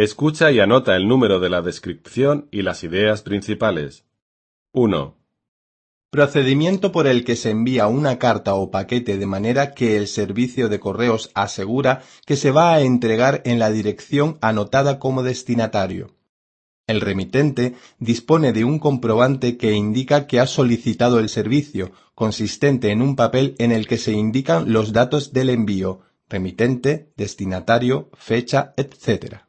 Escucha y anota el número de la descripción y las ideas principales. 1. Procedimiento por el que se envía una carta o paquete de manera que el servicio de correos asegura que se va a entregar en la dirección anotada como destinatario. El remitente dispone de un comprobante que indica que ha solicitado el servicio, consistente en un papel en el que se indican los datos del envío, remitente, destinatario, fecha, etc.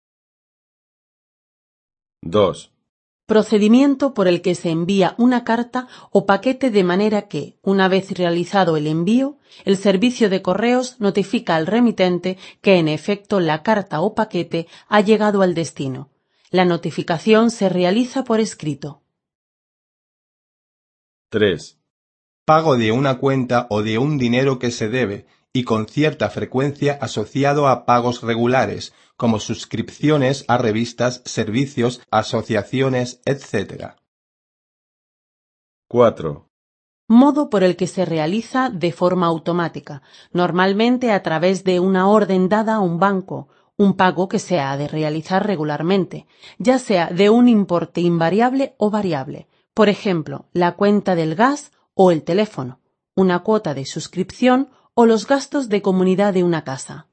2. Procedimiento por el que se envía una carta o paquete de manera que, una vez realizado el envío, el servicio de correos notifica al remitente que en efecto la carta o paquete ha llegado al destino. La notificación se realiza por escrito. 3. Pago de una cuenta o de un dinero que se debe y con cierta frecuencia asociado a pagos regulares, como suscripciones a revistas, servicios, asociaciones, etc. 4. Modo por el que se realiza de forma automática, normalmente a través de una orden dada a un banco, un pago que se ha de realizar regularmente, ya sea de un importe invariable o variable, por ejemplo, la cuenta del gas o el teléfono, una cuota de suscripción o los gastos de comunidad de una casa.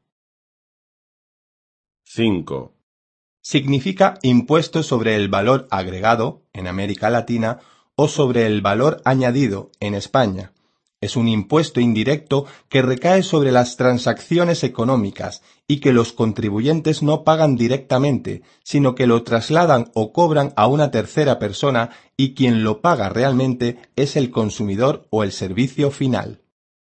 5. Significa impuesto sobre el valor agregado, en América Latina, o sobre el valor añadido, en España. Es un impuesto indirecto que recae sobre las transacciones económicas y que los contribuyentes no pagan directamente, sino que lo trasladan o cobran a una tercera persona y quien lo paga realmente es el consumidor o el servicio final.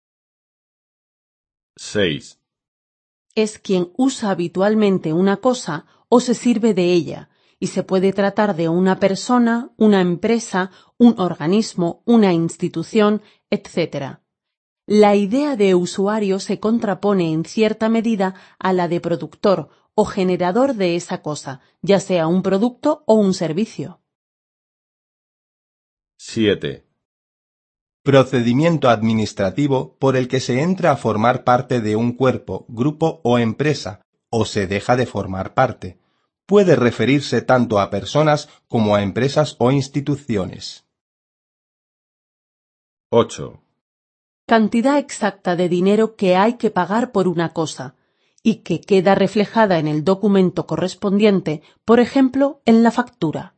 6. Es quien usa habitualmente una cosa o se sirve de ella, y se puede tratar de una persona, una empresa, un organismo, una institución, etc. La idea de usuario se contrapone en cierta medida a la de productor o generador de esa cosa, ya sea un producto o un servicio. 7. Procedimiento administrativo por el que se entra a formar parte de un cuerpo, grupo o empresa, o se deja de formar parte. Puede referirse tanto a personas como a empresas o instituciones. 8. Cantidad exacta de dinero que hay que pagar por una cosa, y que queda reflejada en el documento correspondiente, por ejemplo, en la factura.